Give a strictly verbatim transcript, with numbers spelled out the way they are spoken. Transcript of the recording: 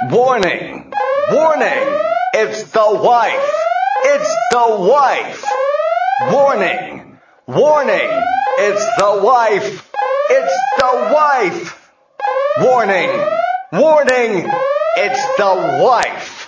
Warning! Warning! It's the wife! It's the wife! Warning! Warning! It's the wife! It's the wife! Warning! Warning! It's the wife!